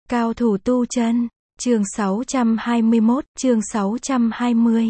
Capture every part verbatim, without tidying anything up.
Cao thủ tu chân, chương sáu trăm hai mươi mốt, chương sáu trăm hai mươi.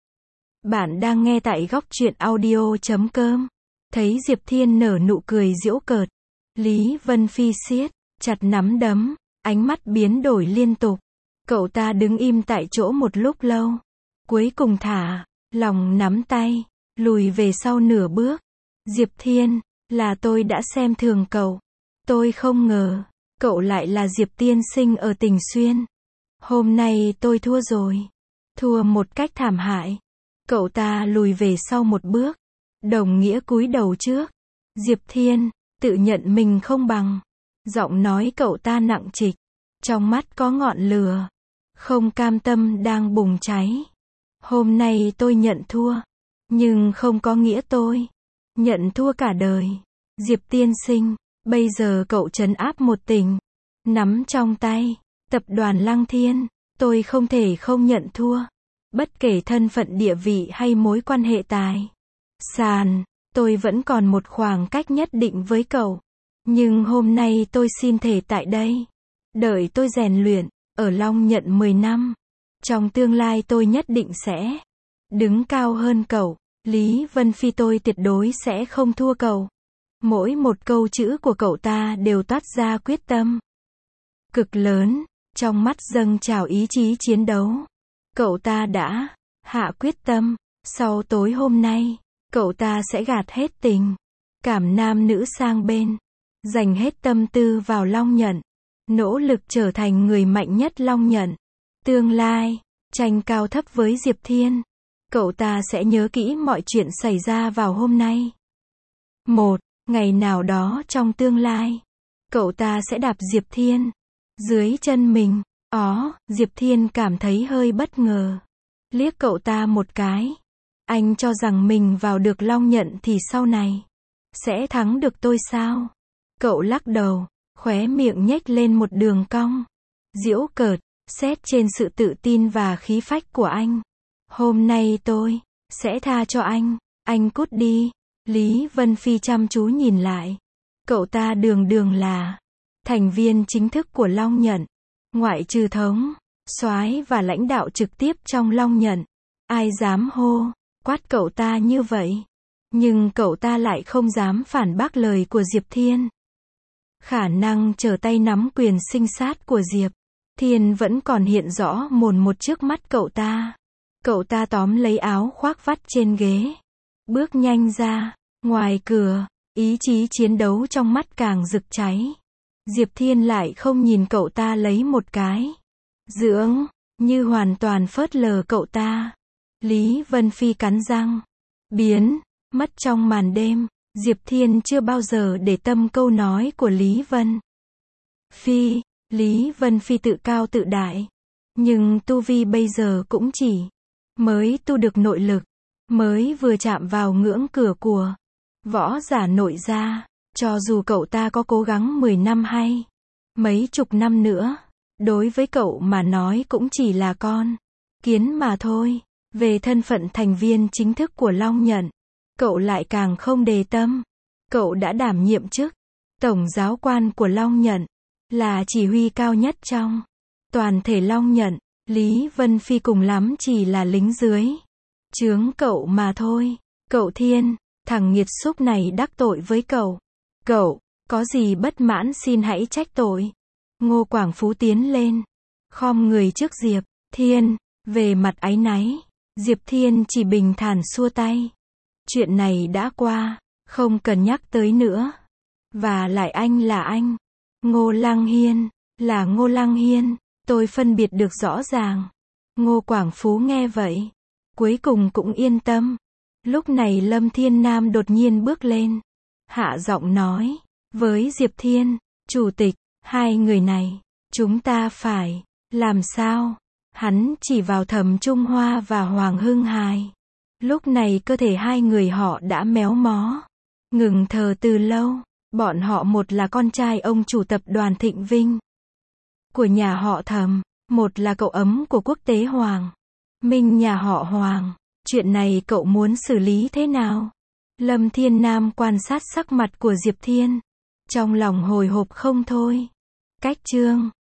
Bạn đang nghe tại góc truyện audio chấm com. Thấy Diệp Thiên nở nụ cười giễu cợt, Lý Vân Phi siết chặt nắm đấm, ánh mắt biến đổi liên tục. Cậu ta đứng im tại chỗ một lúc lâu, cuối cùng thả lòng nắm tay, lùi về sau nửa bước. Diệp Thiên, là tôi đã xem thường cậu. Tôi không ngờ, cậu lại là Diệp tiên sinh ở Tình Xuyên. Hôm nay tôi thua rồi. Thua một cách thảm hại. Cậu ta lùi về sau một bước. Đồng nghĩa cúi đầu trước. Diệp Thiên, tự nhận mình không bằng. Giọng nói cậu ta nặng trịch. Trong mắt có ngọn lửa. Không cam tâm đang bùng cháy. Hôm nay tôi nhận thua. Nhưng không có nghĩa tôi nhận thua cả đời. Diệp tiên sinh, bây giờ cậu trấn áp một tỉnh, nắm trong tay tập đoàn Lăng Thiên, tôi không thể không nhận thua. Bất kể thân phận địa vị hay mối quan hệ tài sản, tôi vẫn còn một khoảng cách nhất định với cậu. Nhưng hôm nay tôi xin thề tại đây, đợi tôi rèn luyện, ở Long Nhận mười năm. Trong tương lai tôi nhất định sẽ đứng cao hơn cậu. Lý Vân Phi, tôi tuyệt đối sẽ không thua cậu. Mỗi một câu chữ của cậu ta đều toát ra quyết tâm cực lớn, trong mắt dâng trào ý chí chiến đấu. Cậu ta đã hạ quyết tâm, sau tối hôm nay, cậu ta sẽ gạt hết tình cảm nam nữ sang bên, dành hết tâm tư vào Long Nhận, nỗ lực trở thành người mạnh nhất Long Nhận. Tương lai, tranh cao thấp với Diệp Thiên, cậu ta sẽ nhớ kỹ mọi chuyện xảy ra vào hôm nay. Một ngày nào đó trong tương lai, cậu ta sẽ đạp Diệp Thiên dưới chân mình. Ó, Diệp Thiên cảm thấy hơi bất ngờ. Liếc cậu ta một cái. Anh cho rằng mình vào được Long Nhận thì sau này sẽ thắng được tôi sao? Cậu lắc đầu, khóe miệng nhếch lên một đường cong giễu cợt, xét trên sự tự tin và khí phách của anh. Hôm nay tôi sẽ tha cho anh, anh cút đi. Lý Vân Phi chăm chú nhìn lại. Cậu ta đường đường là thành viên chính thức của Long Nhận, ngoại trừ thống soái và lãnh đạo trực tiếp trong Long Nhận. Ai dám hô quát cậu ta như vậy? Nhưng cậu ta lại không dám phản bác lời của Diệp Thiên. Khả năng trở tay nắm quyền sinh sát của Diệp Thiên vẫn còn hiện rõ mồn một trước mắt cậu ta. Cậu ta tóm lấy áo khoác vắt trên ghế, bước nhanh ra ngoài cửa, ý chí chiến đấu trong mắt càng rực cháy. Diệp Thiên lại không nhìn cậu ta lấy một cái dưỡng, như hoàn toàn phớt lờ cậu ta. Lý Vân Phi cắn răng, biến mất trong màn đêm. Diệp Thiên chưa bao giờ để tâm câu nói của Lý Vân Phi. Lý Vân Phi tự cao tự đại, nhưng tu vi bây giờ cũng chỉ mới tu được nội lực, mới vừa chạm vào ngưỡng cửa của võ giả nội gia. Cho dù cậu ta có cố gắng mười năm hay mấy chục năm nữa, đối với cậu mà nói cũng chỉ là con kiến mà thôi. Về thân phận thành viên chính thức của Long Nhận, cậu lại càng không đề tâm. Cậu đã đảm nhiệm chức tổng giáo quan của Long Nhận, là chỉ huy cao nhất trong toàn thể Long Nhận. Lý Vân Phi cùng lắm chỉ là lính dưới trướng cậu mà thôi. Cậu Thiên, thằng nghiệt xúc này đắc tội với cậu. Cậu có gì bất mãn xin hãy trách tội. Ngô Quảng Phú tiến lên, khom người trước Diệp Thiên. Về mặt áy náy, Diệp Thiên chỉ bình thản xua tay. Chuyện này đã qua, không cần nhắc tới nữa. Và lại anh là anh, Ngô Lăng Hiên là Ngô Lăng Hiên, tôi phân biệt được rõ ràng. Ngô Quảng Phú nghe vậy, cuối cùng cũng yên tâm. Lúc này Lâm Thiên Nam đột nhiên bước lên, hạ giọng nói với Diệp Thiên, chủ tịch, hai người này, chúng ta phải làm sao? Hắn chỉ vào Thẩm Trung Hoa và Hoàng Hưng Hải. Lúc này cơ thể hai người họ đã méo mó, ngừng thở từ lâu. Bọn họ một là con trai ông chủ tập đoàn Thịnh Vinh của nhà họ Thẩm, một là cậu ấm của quốc tế Hoàng Minh nhà họ Hoàng. Chuyện này cậu muốn xử lý thế nào? Lâm Thiên Nam quan sát sắc mặt của Diệp Thiên, trong lòng hồi hộp không thôi. Cách chương